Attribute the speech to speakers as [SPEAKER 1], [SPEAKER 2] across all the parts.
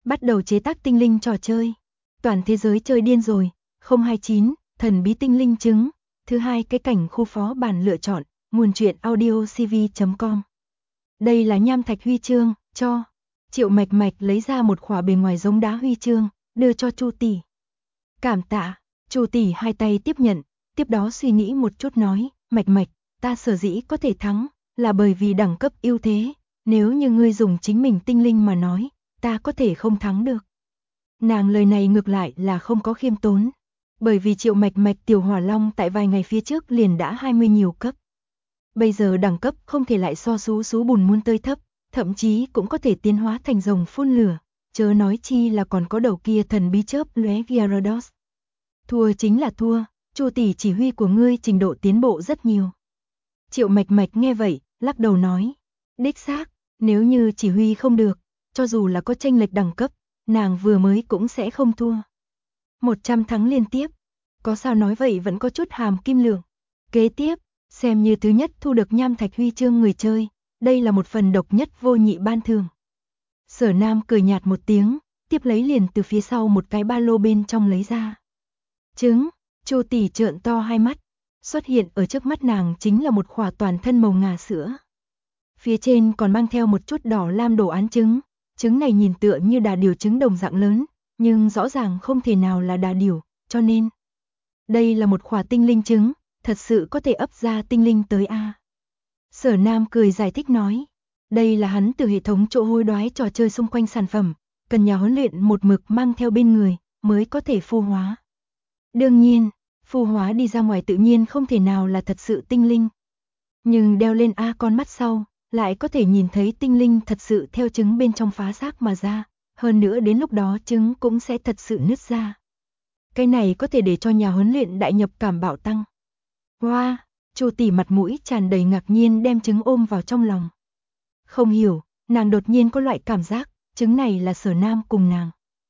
[SPEAKER 1] bắt đầu chế tác tinh linh trò chơi. Toàn thế giới chơi điên rồi. 029, thần bí tinh linh trứng. Thứ hai, cái cảnh khu phó bản lựa chọn. Nguồn truyện audiocv.com. Đây là nham thạch huy chương, cho. Triệu Mạch Mạch lấy ra một khỏa bề ngoài giống đá huy chương, đưa cho Chu tỷ. Cảm tạ. Chu tỷ hai tay tiếp nhận, tiếp đó suy nghĩ một chút nói, Mạch Mạch, ta sở dĩ có thể thắng, là bởi vì đẳng cấp ưu thế, nếu như ngươi dùng chính mình tinh linh mà nói, ta có thể không thắng được. Nàng lời này ngược lại là không có khiêm tốn, bởi vì Triệu Mạch Mạch tiểu hỏa long tại vài ngày phía trước liền đã 20 nhiều cấp. Bây giờ đẳng cấp không thể lại so sú bùn muôn tơi thấp, thậm chí cũng có thể tiến hóa thành rồng phun lửa, chớ nói chi là còn có đầu kia thần bí chớp lóe Gyarados. Thua chính là thua, Chu tỷ chỉ huy của ngươi trình độ tiến bộ rất nhiều. Triệu Mạch Mạch nghe vậy, lắc đầu nói, đích xác, nếu như chỉ huy không được, cho dù là có chênh lệch đẳng cấp, nàng vừa mới cũng sẽ không thua. 100 thắng liên tiếp, có sao nói vậy vẫn có chút hàm kim lượng. Kế tiếp, xem như thứ nhất thu được nham thạch huy chương người chơi, đây là một phần độc nhất vô nhị ban thưởng. Sở Nam cười nhạt một tiếng, tiếp lấy liền từ phía sau một cái ba lô bên trong lấy ra. Trứng, Chu tỷ trợn to hai mắt, xuất hiện ở trước mắt nàng chính là một khỏa toàn thân màu ngà sữa. Phía trên còn mang theo một chút đỏ lam đồ án trứng, trứng này nhìn tựa như đà điểu trứng đồng dạng lớn, nhưng rõ ràng không thể nào là đà điểu, cho nên đây là một khỏa tinh linh trứng, thật sự có thể ấp ra tinh linh tới a. Sở Nam cười giải thích nói, đây là hắn từ hệ thống chỗ hối đoái trò chơi xung quanh sản phẩm, cần nhà huấn luyện một mực mang theo bên người, mới có thể phu hóa. Đương nhiên, phu hóa đi ra ngoài tự nhiên không thể nào là thật sự tinh linh. Nhưng đeo lên con mắt sau, lại có thể nhìn thấy tinh linh thật sự theo trứng bên trong phá xác mà ra, hơn nữa đến lúc đó trứng cũng sẽ thật sự nứt ra. Cái này có thể để cho nhà huấn luyện đại nhập cảm bạo tăng. Wow, Chu tỷ mặt mũi tràn đầy ngạc nhiên đem trứng ôm vào trong lòng. Không hiểu, nàng đột nhiên có loại cảm giác, trứng này là Sở Nam cùng nàng.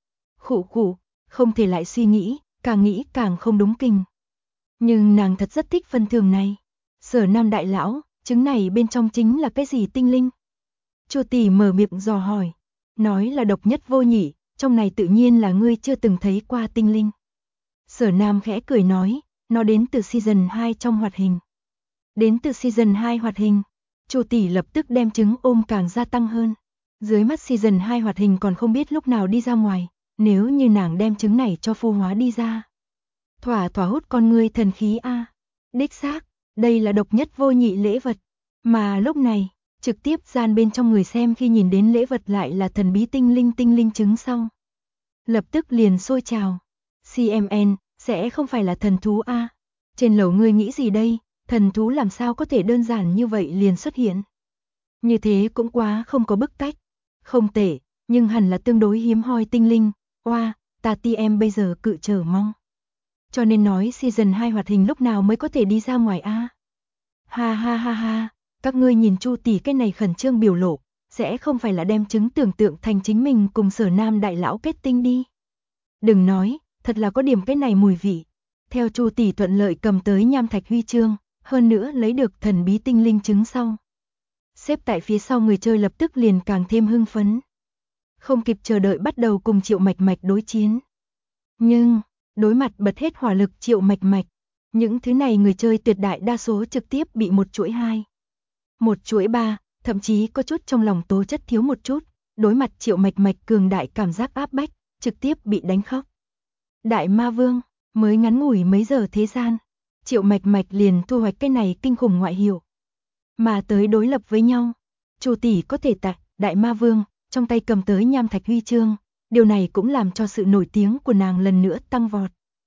[SPEAKER 1] Khụ khụ, không thể lại suy nghĩ, càng nghĩ càng không đúng kinh. Nhưng nàng thật rất thích phần thưởng này. Sở Nam đại lão, trứng này bên trong chính là cái gì tinh linh? Chu tỷ mở miệng dò hỏi, nói là độc nhất vô nhị, trong này tự nhiên là ngươi chưa từng thấy qua tinh linh. Sở Nam khẽ cười nói, nó đến từ season 2 trong hoạt hình. Đến từ season 2 hoạt hình, Chu tỷ lập tức đem trứng ôm càng gia tăng hơn. Dưới mắt season 2 hoạt hình còn không biết lúc nào đi ra ngoài, nếu như nàng đem trứng này cho phu hóa đi ra. Thỏa hút con ngươi thần khí a. Đích xác, đây là độc nhất vô nhị lễ vật. Mà lúc này, trực tiếp gian bên trong người xem khi nhìn đến lễ vật lại là thần bí tinh linh trứng sau. Lập tức liền sôi trào. CMN, sẽ không phải là thần thú a? Trên lầu ngươi nghĩ gì đây, thần thú làm sao có thể đơn giản như vậy liền xuất hiện? Như thế cũng quá không có bức cách. Không tệ, nhưng hẳn là tương đối hiếm hoi tinh linh. Oa, ta em bây giờ cự chờ mong. Cho nên nói season 2 hoạt hình lúc nào mới có thể đi ra ngoài a? Ha ha ha ha, các ngươi nhìn Chu tỷ cái này khẩn trương biểu lộ, sẽ không phải là đem trứng tưởng tượng thành chính mình cùng Sở Nam đại lão kết tinh đi. Đừng nói, thật là có điểm cái này mùi vị. Theo Chu tỷ thuận lợi cầm tới nham thạch huy chương, hơn nữa lấy được thần bí tinh linh trứng sau. Xếp tại phía sau người chơi lập tức liền càng thêm hưng phấn. Không kịp chờ đợi bắt đầu cùng Triệu Mạch Mạch đối chiến. Nhưng, đối mặt bật hết hỏa lực Triệu Mạch Mạch, những thứ này người chơi tuyệt đại đa số trực tiếp bị một chuỗi 2, một chuỗi 3, thậm chí có chút trong lòng tố chất thiếu một chút, đối mặt Triệu Mạch Mạch cường đại cảm giác áp bách, trực tiếp bị đánh khóc. Đại Ma Vương, mới ngắn ngủi mấy giờ thế gian, Triệu Mạch Mạch liền thu hoạch cái này kinh khủng ngoại hiệu. Mà tới đối lập với nhau, Chu tỷ có thể tại Đại Ma Vương, trong tay cầm tới nham thạch huy chương, điều này cũng làm cho sự nổi tiếng của nàng lần nữa tăng vọt.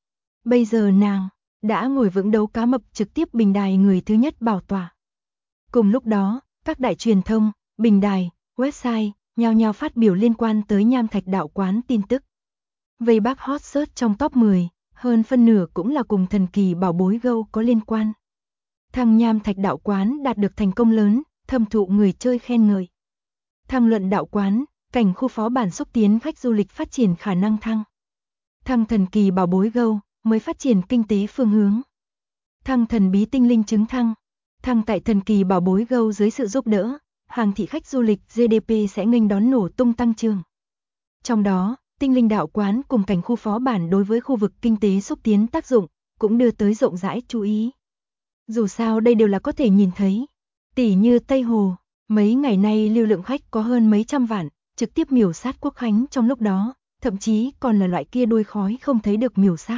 [SPEAKER 1] Bây giờ nàng đã ngồi vững đấu cá mập trực tiếp bình đài người thứ nhất bảo tọa. Cùng lúc đó, các đại truyền thông, bình đài, website, nhao nhao phát biểu liên quan tới nham thạch đạo quán tin tức. Vây bác hot search trong top 10, hơn phân nửa cũng là cùng thần kỳ bảo bối Go có liên quan. Thăng nham thạch đạo quán đạt được thành công lớn, thâm thụ người chơi khen ngợi. Thăng luận đạo quán, cảnh khu phó bản xúc tiến khách du lịch phát triển khả năng thăng. Thăng thần kỳ bảo bối Go, mới phát triển kinh tế phương hướng. Thăng thần bí tinh linh trứng thăng. Thăng tại thần kỳ bảo bối Go dưới sự giúp đỡ, hàng thị khách du lịch GDP sẽ nghênh đón nổ tung tăng trưởng. Trong đó, tinh linh đạo quán cùng cảnh khu phó bản đối với khu vực kinh tế xúc tiến tác dụng, cũng đưa tới rộng rãi chú ý. Dù sao đây đều là có thể nhìn thấy. Tỉ như Tây Hồ, mấy ngày nay lưu lượng khách có hơn mấy trăm vạn, trực tiếp miểu sát Quốc Khánh trong lúc đó, thậm chí còn là loại kia đuôi khói không thấy được miểu sát.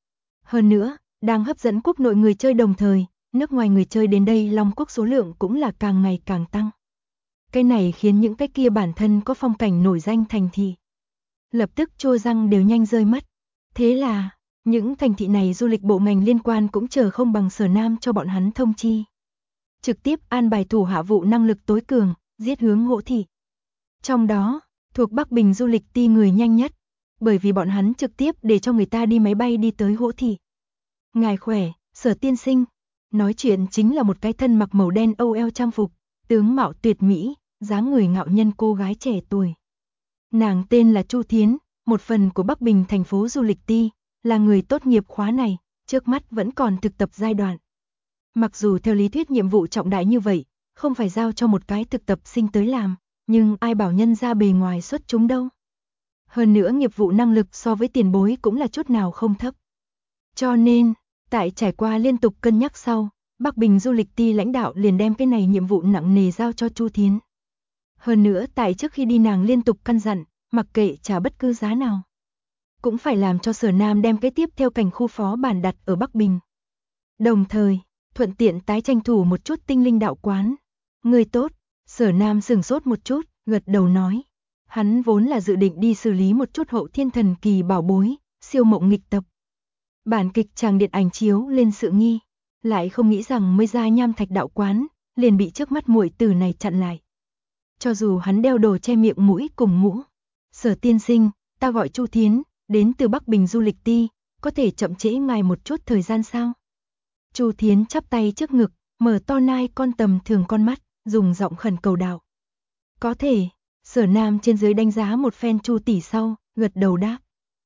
[SPEAKER 1] Hơn nữa, đang hấp dẫn quốc nội người chơi đồng thời, nước ngoài người chơi đến đây Long Quốc số lượng cũng là càng ngày càng tăng. Cái này khiến những cái kia bản thân có phong cảnh nổi danh thành thị lập tức trôi răng đều nhanh rơi mất. Thế là, những thành thị này du lịch bộ ngành liên quan cũng chờ không bằng Sở Nam cho bọn hắn thông chi. Trực tiếp an bài thủ hạ vụ năng lực tối cường, giết hướng Hỗ Thị. Trong đó, thuộc Bắc Bình du lịch ti người nhanh nhất, bởi vì bọn hắn trực tiếp để cho người ta đi máy bay đi tới Hỗ Thị. Ngài khỏe, Sở tiên sinh. Nói chuyện chính là một cái thân mặc màu đen OL trang phục, tướng mạo tuyệt mỹ, dáng người ngạo nhân cô gái trẻ tuổi. Nàng tên là Chu Thiến, một phần của Bắc Bình thành phố du lịch ti, là người tốt nghiệp khóa này, trước mắt vẫn còn thực tập giai đoạn. Mặc dù theo lý thuyết nhiệm vụ trọng đại như vậy, không phải giao cho một cái thực tập sinh tới làm, nhưng ai bảo nhân ra bề ngoài xuất chúng đâu. Hơn nữa nghiệp vụ năng lực so với tiền bối cũng là chút nào không thấp. Cho nên, tại trải qua liên tục cân nhắc sau, Bắc Bình du lịch ti lãnh đạo liền đem cái này nhiệm vụ nặng nề giao cho Chu Thiến. Hơn nữa tại trước khi đi nàng liên tục căn dặn, mặc kệ trả bất cứ giá nào, cũng phải làm cho Sở Nam đem cái tiếp theo cảnh khu phó bản đặt ở Bắc Bình. Đồng thời, thuận tiện tái tranh thủ một chút tinh linh đạo quán. Người tốt, Sở Nam sửng sốt một chút, gật đầu nói. Hắn vốn là dự định đi xử lý một chút hậu thiên thần kỳ bảo bối, siêu mộng nghịch tập. Bản kịch chàng điện ảnh chiếu lên sự nghi, lại không nghĩ rằng mới ra Nham Thạch đạo quán, liền bị trước mắt muội tử này chặn lại. Cho dù hắn đeo đồ che miệng mũi cùng mũ. Sở tiên sinh, ta gọi Chu Thiến, đến từ Bắc Bình du lịch ti, có thể chậm trễ ngài một chút thời gian sao? Chu Thiến chắp tay trước ngực, mở to nai con tầm thường con mắt, dùng giọng khẩn cầu đạo. Có thể, Sở Nam trên dưới đánh giá một phen Chu tỷ sau, gật đầu đáp.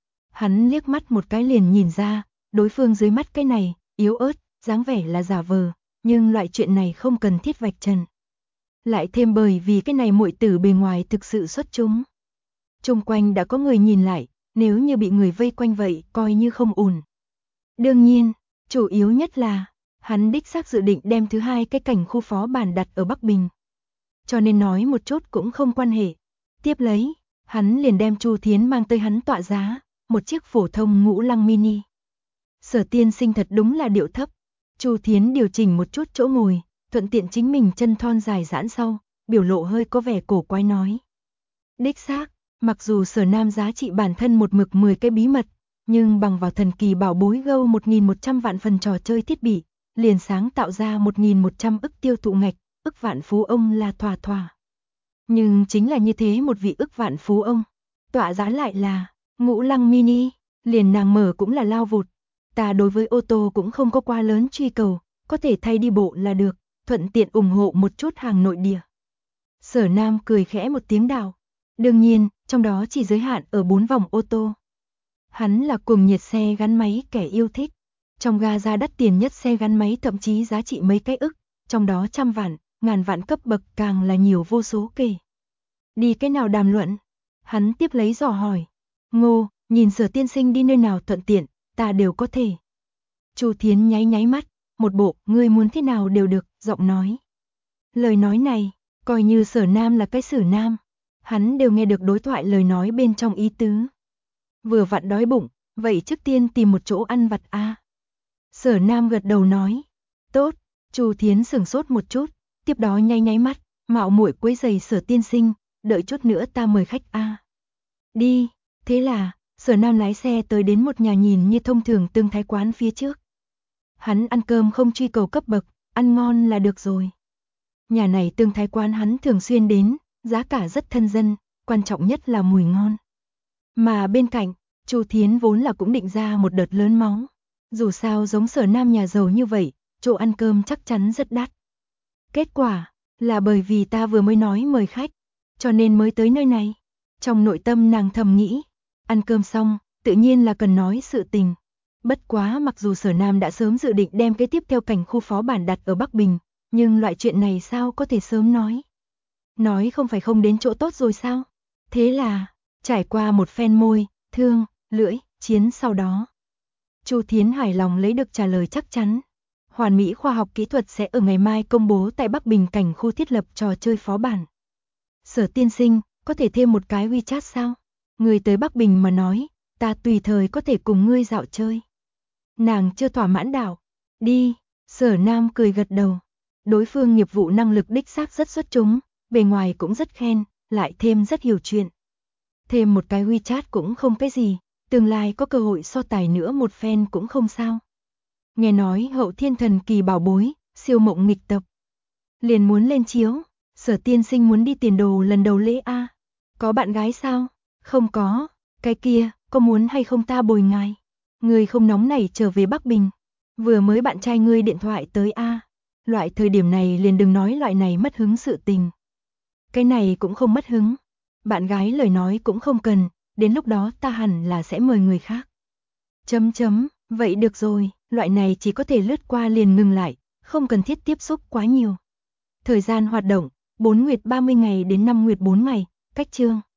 [SPEAKER 1] Hắn liếc mắt một cái liền nhìn ra, đối phương dưới mắt cái này, yếu ớt, dáng vẻ là giả vờ, nhưng loại chuyện này không cần thiết vạch trần. Lại thêm bởi vì cái này muội tử bề ngoài thực sự xuất chúng. Xung quanh đã có người nhìn lại, nếu như bị người vây quanh vậy, coi như không ổn. Đương nhiên, chủ yếu nhất là, hắn đích xác dự định đem thứ hai cái cảnh khu phó bản đặt ở Bắc Bình. Cho nên nói một chút cũng không quan hệ. Tiếp lấy, hắn liền đem Chu Thiến mang tới hắn tọa giá, một chiếc phổ thông ngũ lăng mini. Sở tiên sinh thật đúng là điệu thấp. Chu Thiến điều chỉnh một chút chỗ ngồi, thuận tiện chính mình chân thon dài giãn sau, biểu lộ hơi có vẻ cổ quái nói. Đích xác, mặc dù Sở Nam giá trị bản thân một mực 10 cái bí mật, nhưng bằng vào thần kỳ bảo bối Go 1.100 vạn phần trò chơi thiết bị, liền sáng tạo ra 1.100 ức tiêu thụ ngạch, ức vạn phú ông là thỏa thỏa. Nhưng chính là như thế một vị ức vạn phú ông, tọa giá lại là ngũ lăng mini, liền nàng mở cũng là lao vụt. Ta đối với ô tô cũng không có quá lớn truy cầu, có thể thay đi bộ là được, thuận tiện ủng hộ một chút hàng nội địa. Sở Nam cười khẽ một tiếng đạo. Đương nhiên, trong đó chỉ giới hạn ở 4 vòng ô tô. Hắn là cuồng nhiệt xe gắn máy kẻ yêu thích. Trong ga ra đắt tiền nhất xe gắn máy thậm chí giá trị mấy cái ức, trong đó trăm vạn, ngàn vạn cấp bậc càng là nhiều vô số kể. Đi cái nào đàm luận? Hắn tiếp lấy dò hỏi. Ngô, nhìn Sở tiên sinh đi nơi nào thuận tiện, ta đều có thể. Chu Thiến nháy nháy mắt, một bộ ngươi muốn thế nào đều được, giọng nói. Lời nói này, coi như Sở Nam là cái Sử Nam, hắn đều nghe được đối thoại lời nói bên trong ý tứ. Vừa vặn đói bụng, vậy trước tiên tìm một chỗ ăn vặt a. Sở Nam gật đầu nói. Tốt, Chu Thiến sửng sốt một chút, tiếp đó nháy nháy mắt, mạo muội quấy giày Sở tiên sinh, đợi chút nữa ta mời khách a. Đi, thế là, Sở Nam lái xe tới đến một nhà nhìn như thông thường tương thái quán phía trước. Hắn ăn cơm không truy cầu cấp bậc, ăn ngon là được rồi. Nhà này tương thái quán hắn thường xuyên đến, giá cả rất thân dân, quan trọng nhất là mùi ngon. Mà bên cạnh, Chu Thiến vốn là cũng định ra một đợt lớn máu. Dù sao giống Sở Nam nhà giàu như vậy, chỗ ăn cơm chắc chắn rất đắt. Kết quả, là bởi vì ta vừa mới nói mời khách, cho nên mới tới nơi này. Trong nội tâm nàng thầm nghĩ, ăn cơm xong, tự nhiên là cần nói sự tình. Bất quá mặc dù Sở Nam đã sớm dự định đem cái tiếp theo cảnh khu phó bản đặt ở Bắc Bình, nhưng loại chuyện này sao có thể sớm nói. Nói không phải không đến chỗ tốt rồi sao? Thế là, Trải qua một phen môi, thương, lưỡi, chiến sau đó, Chu Thiến hài lòng lấy được trả lời chắc chắn. Hoàn mỹ khoa học kỹ thuật sẽ ở ngày mai công bố tại Bắc Bình cảnh khu thiết lập trò chơi phó bản. Sở tiên sinh, có thể thêm một cái WeChat sao? Người tới Bắc Bình mà nói, ta tùy thời có thể cùng ngươi dạo chơi. Nàng chưa thỏa mãn đảo. Đi, Sở Nam cười gật đầu. Đối phương nghiệp vụ năng lực đích xác rất xuất chúng, bề ngoài cũng rất khen, lại thêm rất hiểu chuyện. Thêm một cái WeChat cũng không cái gì, tương lai có cơ hội so tài nữa một phen cũng không sao. Nghe nói Hậu Thiên Thần Kỳ bảo bối, siêu mộng nghịch tập. Liền muốn lên chiếu, Sở tiên sinh muốn đi tiền đồ lần đầu lễ a. Có bạn gái sao? Không có, cái kia, có muốn hay không ta bồi ngài? Người không nóng nảy trở về Bắc Bình. Vừa mới bạn trai ngươi điện thoại tới a. Loại thời điểm này liền đừng nói loại này mất hứng sự tình. Cái này cũng không mất hứng. Bạn gái lời nói cũng không cần, đến lúc đó ta hẳn là sẽ mời người khác. Vậy được rồi, loại này chỉ có thể lướt qua liền ngừng lại, không cần thiết tiếp xúc quá nhiều. Thời gian hoạt động, 4 nguyệt 30 ngày đến 5 nguyệt 4 ngày, cách chương.